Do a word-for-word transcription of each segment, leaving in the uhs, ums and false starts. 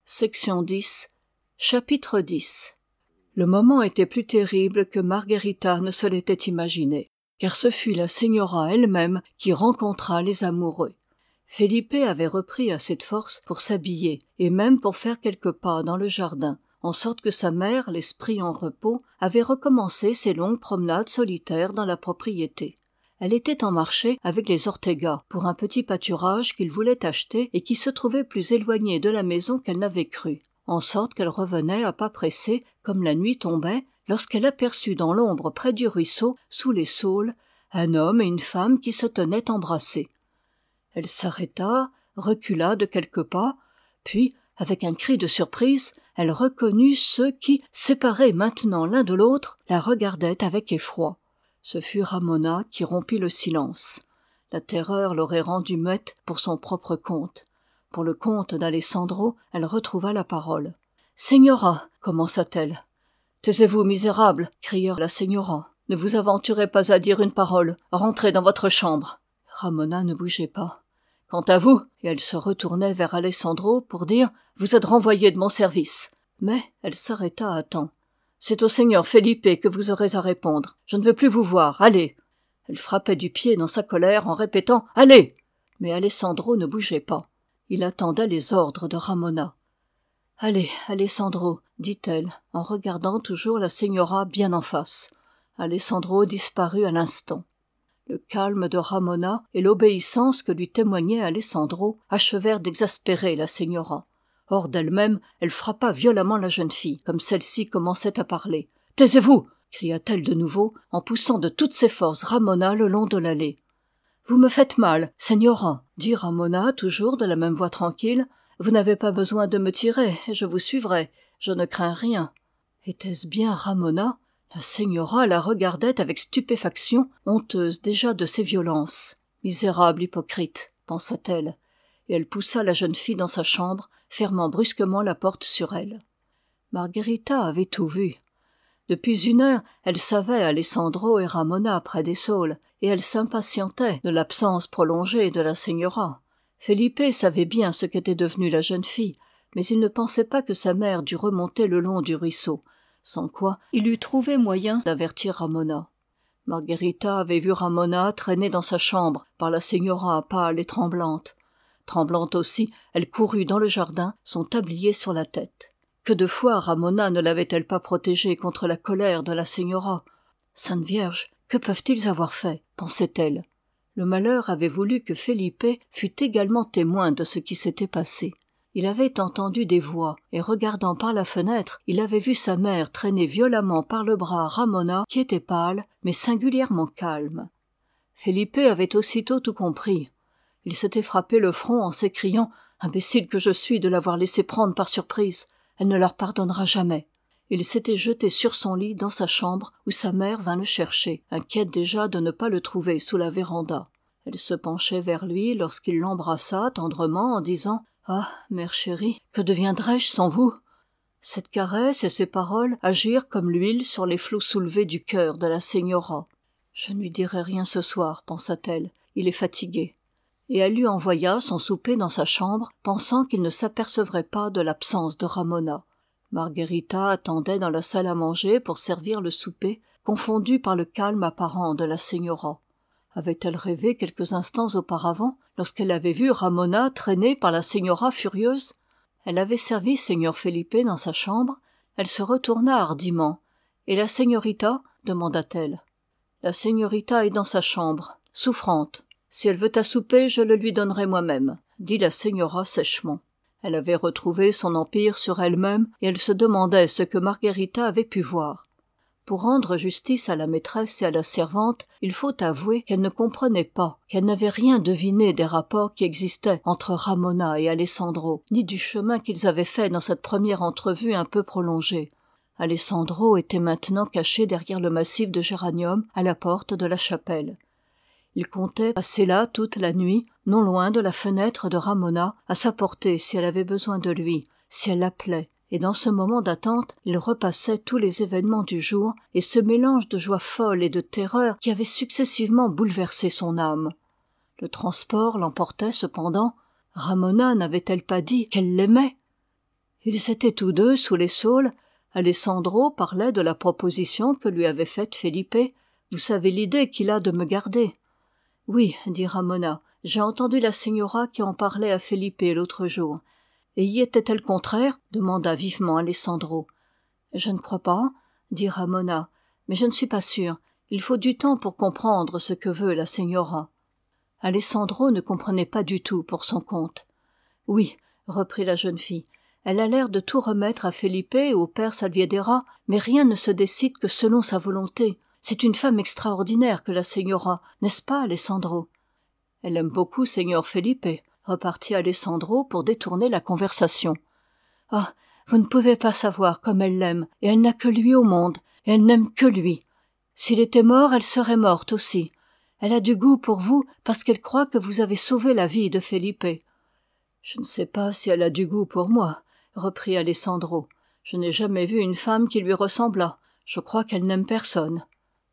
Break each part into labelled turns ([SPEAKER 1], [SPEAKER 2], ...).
[SPEAKER 1] Chapitre dix. Le moment était plus terrible que Margherita ne se l'était imaginé, car ce fut la señora elle-même qui rencontra les amoureux. Felipe avait repris assez de force pour s'habiller et même pour faire quelques pas dans le jardin, en sorte que sa mère, l'esprit en repos, avait recommencé ses longues promenades solitaires dans la propriété. Elle était en marché avec les Ortega pour un petit pâturage qu'ils voulaient acheter et qui se trouvait plus éloigné de la maison qu'elle n'avait cru, en sorte qu'elle revenait à pas pressés, comme la nuit tombait, lorsqu'elle aperçut dans l'ombre près du ruisseau, sous les saules, un homme et une femme qui se tenaient embrassés. Elle s'arrêta, recula de quelques pas, puis, avec un cri de surprise, elle reconnut ceux qui, séparés maintenant l'un de l'autre, la regardaient avec effroi. Ce fut Ramona qui rompit le silence. La terreur l'aurait rendue muette pour son propre compte. Pour le compte d'Alessandro, elle retrouva la parole. « Señora » commença-t-elle. « Taisez-vous, misérable » cria la señora. « Ne vous aventurez pas à dire une parole. Rentrez dans votre chambre. » Ramona ne bougeait pas. « Quant à vous » et elle se retournait vers Alessandro pour dire « Vous êtes renvoyé de mon service. » Mais elle s'arrêta à temps. « C'est au seigneur Felipe que vous aurez à répondre. Je ne veux plus vous voir. Allez !» Elle frappait du pied dans sa colère en répétant « Allez !» Mais Alessandro ne bougeait pas. Il attendait les ordres de Ramona. « Allez, Alessandro !» dit-elle, en regardant toujours la señora bien en face. Alessandro disparut à l'instant. Le calme de Ramona et l'obéissance que lui témoignait Alessandro achevèrent d'exaspérer la señora. Hors d'elle-même, elle frappa violemment la jeune fille, comme celle-ci commençait à parler. « Taisez-vous » cria-t-elle de nouveau, en poussant de toutes ses forces Ramona le long de l'allée. « Vous me faites mal, señora » dit Ramona, toujours de la même voix tranquille. « Vous n'avez pas besoin de me tirer, je vous suivrai, je ne crains rien. » Était-ce bien Ramona ? La señora la regardait avec stupéfaction, honteuse déjà de ses violences. « Misérable hypocrite » pensa-t-elle, et elle poussa la jeune fille dans sa chambre, fermant brusquement la porte sur elle. Margherita avait tout vu. Depuis une heure, elle savait Alessandro et Ramona près des saules, et elle s'impatientait de l'absence prolongée de la señora. Felipe savait bien ce qu'était devenue la jeune fille, mais il ne pensait pas que sa mère dût remonter le long du ruisseau, sans quoi il eût trouvé moyen d'avertir Ramona. Margherita avait vu Ramona traînée dans sa chambre par la señora pâle et tremblante. Tremblante aussi, elle courut dans le jardin, son tablier sur la tête. Que de fois Ramona ne l'avait-elle pas protégée contre la colère de la señora ? Sainte Vierge, que peuvent-ils avoir fait ? Pensait-elle. Le malheur avait voulu que Felipe fût également témoin de ce qui s'était passé. Il avait entendu des voix, et regardant par la fenêtre, il avait vu sa mère traîner violemment par le bras Ramona, qui était pâle, mais singulièrement calme. Felipe avait aussitôt tout compris. Il s'était frappé le front en s'écriant « Imbécile que je suis de l'avoir laissée prendre par surprise. Elle ne leur pardonnera jamais. » Il s'était jeté sur son lit dans sa chambre où sa mère vint le chercher, inquiète déjà de ne pas le trouver sous la véranda. Elle se penchait vers lui lorsqu'il l'embrassa tendrement en disant « Ah, mère chérie, que deviendrais-je sans vous ?» Cette caresse et ces paroles agirent comme l'huile sur les flots soulevés du cœur de la señora. « Je ne lui dirai rien ce soir, » pensa-t-elle, « il est fatigué. » Et elle lui envoya son souper dans sa chambre, pensant qu'il ne s'apercevrait pas de l'absence de Ramona. Margherita attendait dans la salle à manger pour servir le souper, confondue par le calme apparent de la señora. Avait-elle rêvé quelques instants auparavant, lorsqu'elle avait vu Ramona traînée par la señora furieuse ? Elle avait servi seigneur Felipe dans sa chambre, elle se retourna hardiment. « Et la señorita » demanda-t-elle. « La señorita est dans sa chambre, souffrante. Si elle veut à souper, je le lui donnerai moi-même, » dit la señora sèchement. Elle avait retrouvé son empire sur elle-même et elle se demandait ce que Margherita avait pu voir. Pour rendre justice à la maîtresse et à la servante, il faut avouer qu'elle ne comprenait pas, qu'elle n'avait rien deviné des rapports qui existaient entre Ramona et Alessandro, ni du chemin qu'ils avaient fait dans cette première entrevue un peu prolongée. Alessandro était maintenant caché derrière le massif de géranium à la porte de la chapelle. Il comptait passer là toute la nuit, non loin de la fenêtre de Ramona, à sa portée si elle avait besoin de lui, si elle l'appelait. Et dans ce moment d'attente, il repassait tous les événements du jour et ce mélange de joie folle et de terreur qui avait successivement bouleversé son âme. Le transport l'emportait cependant. Ramona n'avait-elle pas dit qu'elle l'aimait ? Ils étaient tous deux sous les saules. Alessandro parlait de la proposition que lui avait faite Felipe. Vous savez l'idée qu'il a de me garder. Oui, dit Ramona, j'ai entendu la señora qui en parlait à Felipe l'autre jour. Et y était-elle contraire? Demanda vivement Alessandro. Je ne crois pas, dit Ramona, mais je ne suis pas sûre. Il faut du temps pour comprendre ce que veut la señora. Alessandro ne comprenait pas du tout pour son compte. Oui, reprit la jeune fille, elle a l'air de tout remettre à Felipe et au père Salviedera, mais rien ne se décide que selon sa volonté. C'est une femme extraordinaire que la señora, n'est-ce pas, Alessandro? Elle aime beaucoup Seigneur Felipe, repartit Alessandro pour détourner la conversation. Ah, vous ne pouvez pas savoir comme elle l'aime, et elle n'a que lui au monde, et elle n'aime que lui. S'il était mort, elle serait morte aussi. Elle a du goût pour vous parce qu'elle croit que vous avez sauvé la vie de Felipe. Je ne sais pas si elle a du goût pour moi, reprit Alessandro. Je n'ai jamais vu une femme qui lui ressemblât. Je crois qu'elle n'aime personne.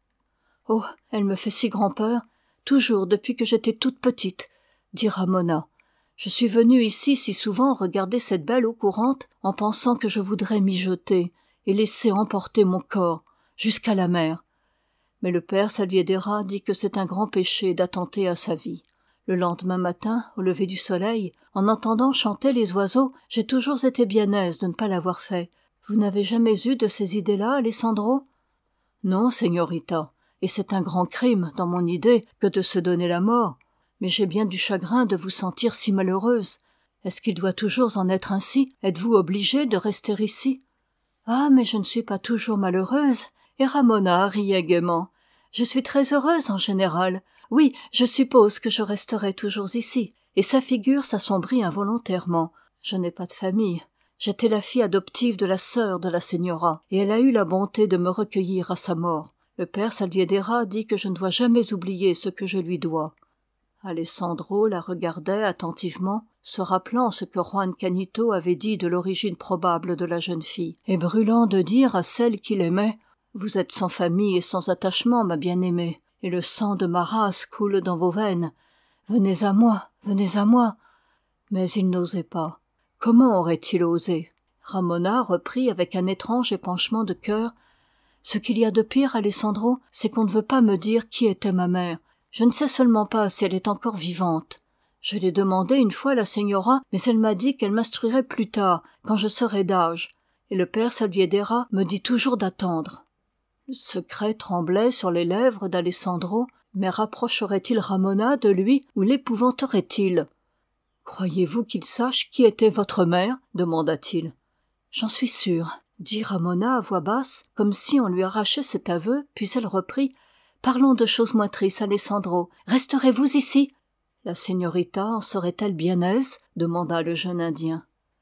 [SPEAKER 1] Oh, elle me fait si grand-peur, toujours depuis que j'étais toute petite, dit Ramona. Je suis venue ici si souvent regarder cette belle eau courante en pensant que je voudrais m'y jeter et laisser emporter mon corps jusqu'à la mer. Mais le père Salviedera dit que c'est un grand péché d'attenter à sa vie. Le lendemain matin, au lever du soleil, en entendant chanter les oiseaux, j'ai toujours été bien aise de ne pas l'avoir fait. Vous n'avez jamais eu de ces idées-là, Alessandro? Non, señorita, et c'est un grand crime, dans mon idée, que de se donner la mort. Mais j'ai bien du chagrin de vous sentir si malheureuse. Est-ce qu'il doit toujours en être ainsi? Êtes-vous obligée de rester ici? Ah, mais je ne suis pas toujours malheureuse. Et Ramona riait gaiement. Je suis très heureuse en général. Oui, je suppose que je resterai toujours ici. Et sa figure s'assombrit involontairement. Je n'ai pas de famille. J'étais la fille adoptive de la sœur de la señora, et elle a eu la bonté de me recueillir à sa mort. Le père Salviedera dit que je ne dois jamais oublier ce que je lui dois. Alessandro la regardait attentivement, se rappelant ce que Juan Canito avait dit de l'origine probable de la jeune fille, et brûlant de dire à celle qu'il aimait « Vous êtes sans famille et sans attachement, ma bien-aimée, et le sang de ma race coule dans vos veines. Venez à moi, venez à moi !» Mais il n'osait pas. Comment aurait-il osé? Ramona reprit avec un étrange épanchement de cœur. « Ce qu'il y a de pire, Alessandro, c'est qu'on ne veut pas me dire qui était ma mère. Je ne sais seulement pas si elle est encore vivante. Je l'ai demandé une fois à la señora, mais elle m'a dit qu'elle m'instruirait plus tard, quand je serais d'âge. Et le père Salviedera me dit toujours d'attendre. » Le secret tremblait sur les lèvres d'Alessandro, mais rapprocherait-il Ramona de lui ou l'épouvanterait-il? « Croyez-vous qu'il sache qui était votre mère ?» demanda-t-il. « J'en suis sûre, » dit Ramona à voix basse, comme si on lui arrachait cet aveu, puis elle reprit. « Parlons de choses moins tristes, Alessandro. Resterez-vous ici ?» La señorita en serait-elle bien aise? Demanda le jeune Indien.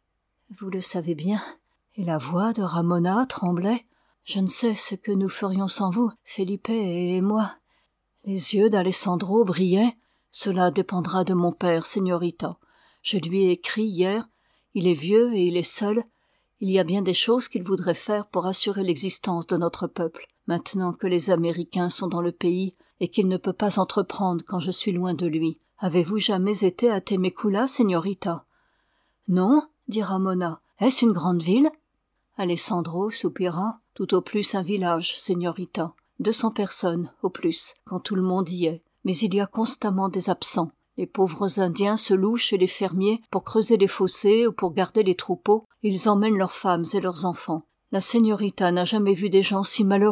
[SPEAKER 1] « Vous le savez bien. » Et la voix de Ramona tremblait. « Je ne sais ce que nous ferions sans vous, Felipe et moi. » Les yeux d'Alessandro brillaient. « Cela dépendra de mon père, señorita. Je lui ai écrit hier. Il est vieux et il est seul. Il y a bien des choses qu'il voudrait faire pour assurer l'existence de notre peuple, maintenant que les Américains sont dans le pays et qu'il ne peut pas entreprendre quand je suis loin de lui. Avez-vous jamais été à Temecula, señorita? »« Non, » dit Ramona. « Est-ce une grande ville ?» Alessandro soupira. « Tout au plus un village, señorita. Deux cents personnes, au plus, quand tout le monde y est. Mais il y a constamment des absents. Les pauvres Indiens se louent chez les fermiers pour creuser les fossés ou pour garder les troupeaux. Ils emmènent leurs femmes et leurs enfants. La señorita n'a jamais vu des gens si malheureux. »«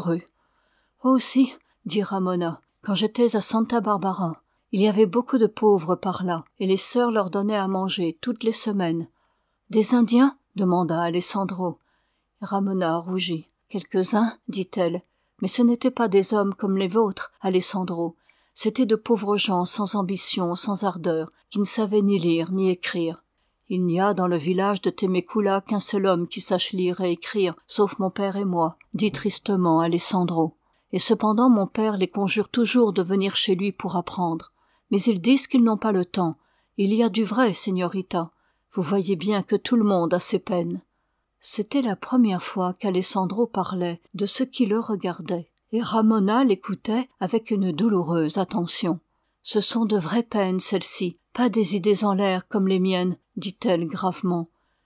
[SPEAKER 1] Oh si, » dit Ramona, « quand j'étais à Santa Barbara. Il y avait beaucoup de pauvres par là, et les sœurs leur donnaient à manger toutes les semaines. »« Des Indiens ?» demanda Alessandro. Ramona rougit. « Quelques-uns, dit-elle, mais ce n'étaient pas des hommes comme les vôtres, Alessandro. C'étaient de pauvres gens sans ambition, sans ardeur, qui ne savaient ni lire ni écrire. Il n'y a dans le village de Temecula qu'un seul homme qui sache lire et écrire, sauf mon père et moi, dit tristement Alessandro. Et cependant mon père les conjure toujours de venir chez lui pour apprendre. Mais ils disent qu'ils n'ont pas le temps. Il y a du vrai, señorita. Vous voyez bien que tout le monde a ses peines. » C'était la première fois qu'Alessandro parlait de ce qui le regardait. Et Ramona l'écoutait avec une douloureuse attention. « Ce sont de vraies peines, celles-ci, pas des idées en l'air comme les miennes, dit-elle gravement.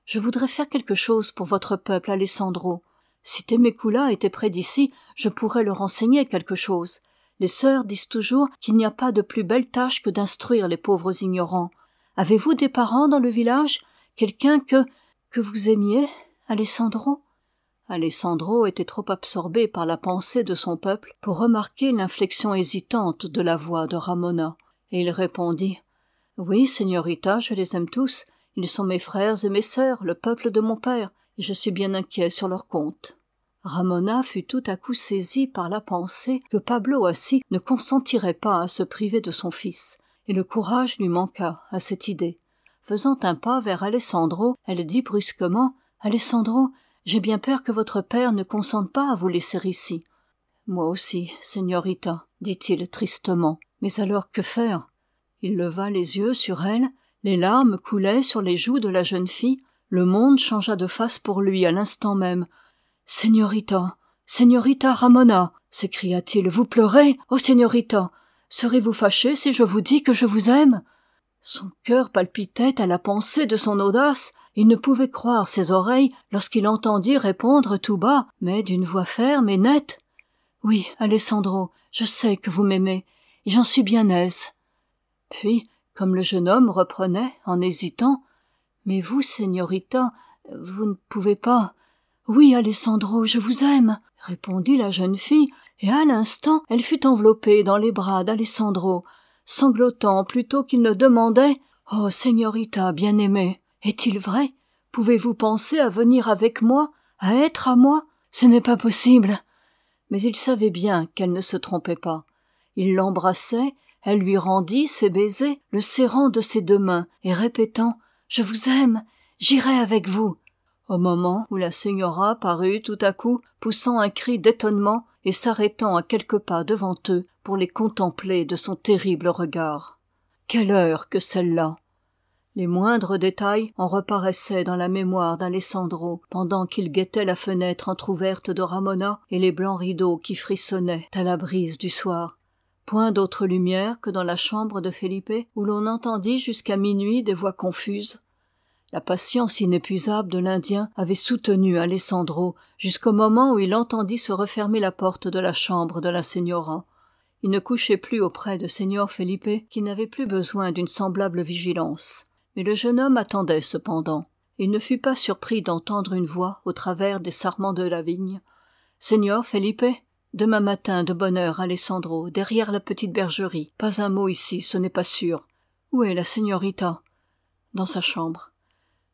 [SPEAKER 1] je voudrais faire quelque chose pour votre peuple, Alessandro. Si Temecula était près d'ici, je pourrais leur enseigner quelque chose. Les sœurs disent toujours qu'il n'y a pas de plus belle tâche que d'instruire les pauvres ignorants. Avez-vous des parents dans le village? Quelqu'un que... que vous aimiez, Alessandro? Alessandro était trop absorbé par la pensée de son peuple pour remarquer l'inflexion hésitante de la voix de Ramona, et il répondit « Oui, señorita, je les aime tous. Ils sont mes frères et mes sœurs, le peuple de mon père, et je suis bien inquiet sur leur compte. » Ramona fut tout à coup saisie par la pensée que Pablo Assis ne consentirait pas à se priver de son fils, et le courage lui manqua à cette idée. Faisant un pas vers Alessandro, elle dit brusquement « Alessandro, j'ai bien peur que votre père ne consente pas à vous laisser ici. »« Moi aussi, señorita, » dit-il tristement. « Mais alors que faire ?» Il leva les yeux sur elle, les larmes coulaient sur les joues de la jeune fille, le monde changea de face pour lui à l'instant même. « Señorita, señorita Ramona !» s'écria-t-il. « Vous pleurez, oh señorita! Serez-vous fâchée si je vous dis que je vous aime ?» Son cœur palpitait à la pensée de son audace. Il ne pouvait croire ses oreilles lorsqu'il entendit répondre tout bas, mais d'une voix ferme et nette. « Oui, Alessandro, je sais que vous m'aimez, et j'en suis bien aise. » Puis, comme le jeune homme reprenait, en hésitant, « Mais vous, señorita, vous ne pouvez pas... »« Oui, Alessandro, je vous aime, » répondit la jeune fille, et à l'instant, elle fut enveloppée dans les bras d'Alessandro, sanglotant plutôt qu'il ne demandait « Oh, señorita bien-aimée, est-il vrai? Pouvez-vous penser à venir avec moi, à être à moi? Ce n'est pas possible. » Mais il savait bien qu'elle ne se trompait pas. Il l'embrassait, elle lui rendit ses baisers, le serrant de ses deux mains et répétant « Je vous aime, j'irai avec vous. » Au moment où la señora parut tout à coup, poussant un cri d'étonnement et s'arrêtant à quelques pas devant eux pour les contempler de son terrible regard. Quelle heure que celle-là! Les moindres détails en reparaissaient dans la mémoire d'Alessandro pendant qu'il guettait la fenêtre entr'ouverte de Ramona et les blancs rideaux qui frissonnaient à la brise du soir. Point d'autre lumière que dans la chambre de Felipe où l'on entendit jusqu'à minuit des voix confuses. La patience inépuisable de l'Indien avait soutenu Alessandro jusqu'au moment où il entendit se refermer la porte de la chambre de la señora. Il ne couchait plus auprès de Señor Felipe qui n'avait plus besoin d'une semblable vigilance. Mais le jeune homme attendait cependant. Il ne fut pas surpris d'entendre une voix au travers des sarments de la vigne. « Señor Felipe, demain matin de bonne heure, Alessandro, derrière la petite bergerie. Pas un mot ici, ce n'est pas sûr. Où est la señorita? » « Dans sa chambre. »« Bien, »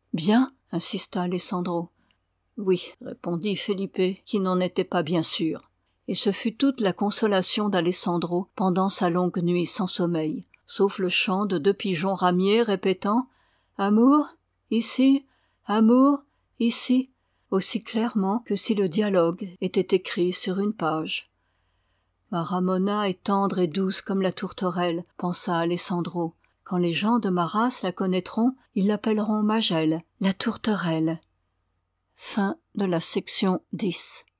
[SPEAKER 1] insista Alessandro. « Oui, » répondit Felipe, qui n'en était pas bien sûr. Et ce fut toute la consolation d'Alessandro pendant sa longue nuit sans sommeil, sauf le chant de deux pigeons ramiers répétant « Amour, ici, amour, ici », aussi clairement que si le dialogue était écrit sur une page. « Ma Ramona est tendre et douce comme la tourterelle », pensa Alessandro. « Quand les gens de ma race la connaîtront, ils l'appelleront Magel, la tourterelle. » Fin de la section dix.